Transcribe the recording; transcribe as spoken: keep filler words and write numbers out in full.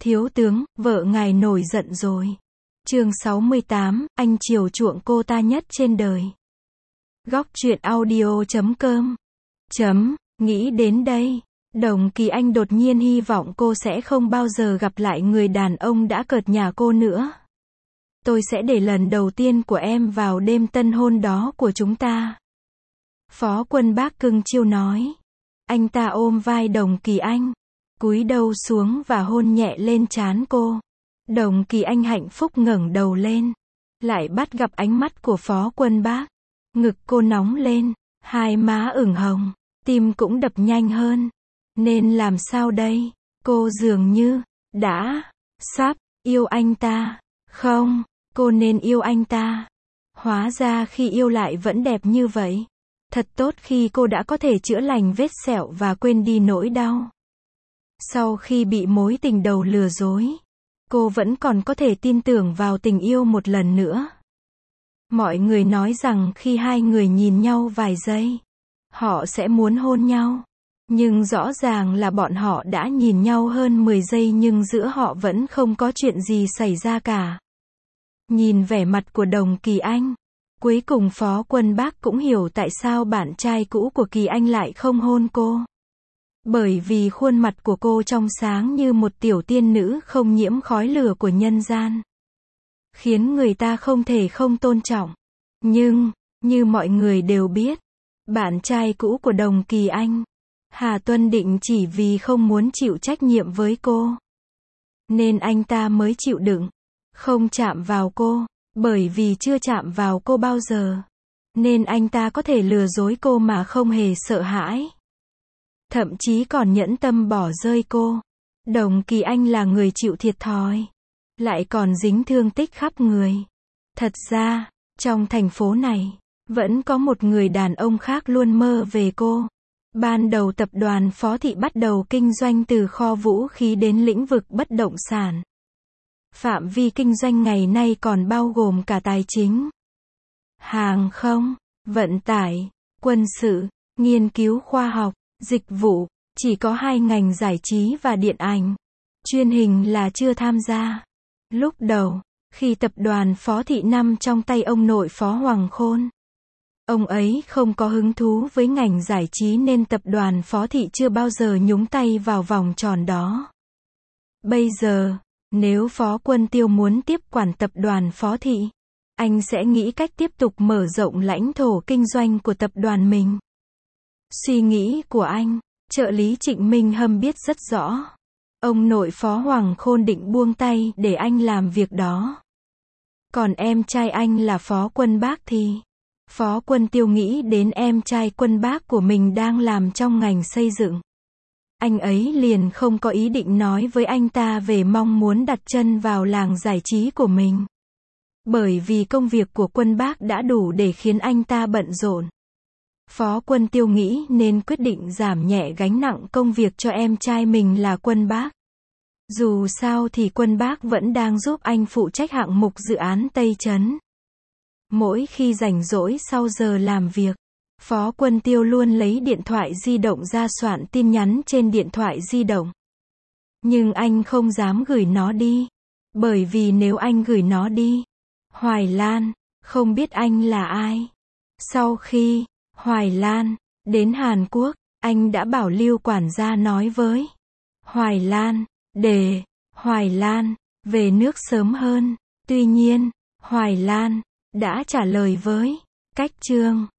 Thiếu tướng, vợ ngài nổi giận rồi. Chương sáu mươi tám, anh chiều chuộng cô ta nhất trên đời. Góc truyện audio chấm com. Chấm, nghĩ đến đây, Đồng Kỳ Anh đột nhiên hy vọng cô sẽ không bao giờ gặp lại người đàn ông đã cợt nhả cô nữa. Tôi sẽ để lần đầu tiên của em vào đêm tân hôn đó của chúng ta. Phó Quân Bác cưng chiêu nói. Anh ta ôm vai Đồng Kỳ Anh, cúi đầu xuống và hôn nhẹ lên trán cô. Đồng Kỳ Anh hạnh phúc ngẩng đầu lên, lại bắt gặp ánh mắt của Phó Quân Bác. Ngực cô nóng lên, hai má ửng hồng, tim cũng đập nhanh hơn. Nên làm sao đây? Cô dường như đã sắp yêu anh ta. Không, cô nên yêu anh ta. Hóa ra khi yêu lại vẫn đẹp như vậy. Thật tốt khi cô đã có thể chữa lành vết sẹo và quên đi nỗi đau. Sau khi bị mối tình đầu lừa dối, cô vẫn còn có thể tin tưởng vào tình yêu một lần nữa. Mọi người nói rằng khi hai người nhìn nhau vài giây, họ sẽ muốn hôn nhau. Nhưng rõ ràng là bọn họ đã nhìn nhau hơn mười giây nhưng giữa họ vẫn không có chuyện gì xảy ra cả. Nhìn vẻ mặt của Đồng Kỳ Anh, cuối cùng Phó Quân Bác cũng hiểu tại sao bạn trai cũ của Kỳ Anh lại không hôn cô. Bởi vì khuôn mặt của cô trong sáng như một tiểu tiên nữ không nhiễm khói lửa của nhân gian, khiến người ta không thể không tôn trọng. Nhưng, như mọi người đều biết, bạn trai cũ của Đồng Kỳ Anh, Hà Tuân Định, chỉ vì không muốn chịu trách nhiệm với cô, nên anh ta mới chịu đựng, không chạm vào cô. Bởi vì chưa chạm vào cô bao giờ, nên anh ta có thể lừa dối cô mà không hề sợ hãi. Thậm chí còn nhẫn tâm bỏ rơi cô. Đồng Kỳ Anh là người chịu thiệt thòi, lại còn dính thương tích khắp người. Thật ra, trong thành phố này, vẫn có một người đàn ông khác luôn mơ về cô. Ban đầu tập đoàn Phó Thị bắt đầu kinh doanh từ kho vũ khí đến lĩnh vực bất động sản. Phạm vi kinh doanh ngày nay còn bao gồm cả tài chính, hàng không, vận tải, quân sự, nghiên cứu khoa học, dịch vụ. Chỉ có hai ngành giải trí và điện ảnh, truyền hình là chưa tham gia. Lúc đầu, khi tập đoàn Phó Thị nằm trong tay ông nội Phó Hoàng Khôn, ông ấy không có hứng thú với ngành giải trí nên tập đoàn Phó Thị chưa bao giờ nhúng tay vào vòng tròn đó. Bây giờ, nếu Phó Quân Tiêu muốn tiếp quản tập đoàn Phó Thị, anh sẽ nghĩ cách tiếp tục mở rộng lãnh thổ kinh doanh của tập đoàn mình. Suy nghĩ của anh, trợ lý Trịnh Minh Hâm biết rất rõ. Ông nội Phó Hoàng Khôn định buông tay để anh làm việc đó. Còn em trai anh là Phó Quân Bác thì, Phó Quân Tiêu nghĩ đến em trai Quân Bác của mình đang làm trong ngành xây dựng. Anh ấy liền không có ý định nói với anh ta về mong muốn đặt chân vào làng giải trí của mình. Bởi vì công việc của Quân Bác đã đủ để khiến anh ta bận rộn. Phó Quân Tiêu nghĩ nên quyết định giảm nhẹ gánh nặng công việc cho em trai mình là Quân Bác. Dù sao thì Quân Bác vẫn đang giúp anh phụ trách hạng mục dự án Tây Trấn. Mỗi khi rảnh rỗi sau giờ làm việc, Phó Quân Tiêu luôn lấy điện thoại di động ra soạn tin nhắn trên điện thoại di động. Nhưng anh không dám gửi nó đi. Bởi vì nếu anh gửi nó đi, Hoài Lan không biết anh là ai. Sau khi Hoài Lan đến Hàn Quốc, anh đã bảo Lưu quản gia nói với Hoài Lan để Hoài Lan về nước sớm hơn. Tuy nhiên, Hoài Lan đã trả lời với Cách Trương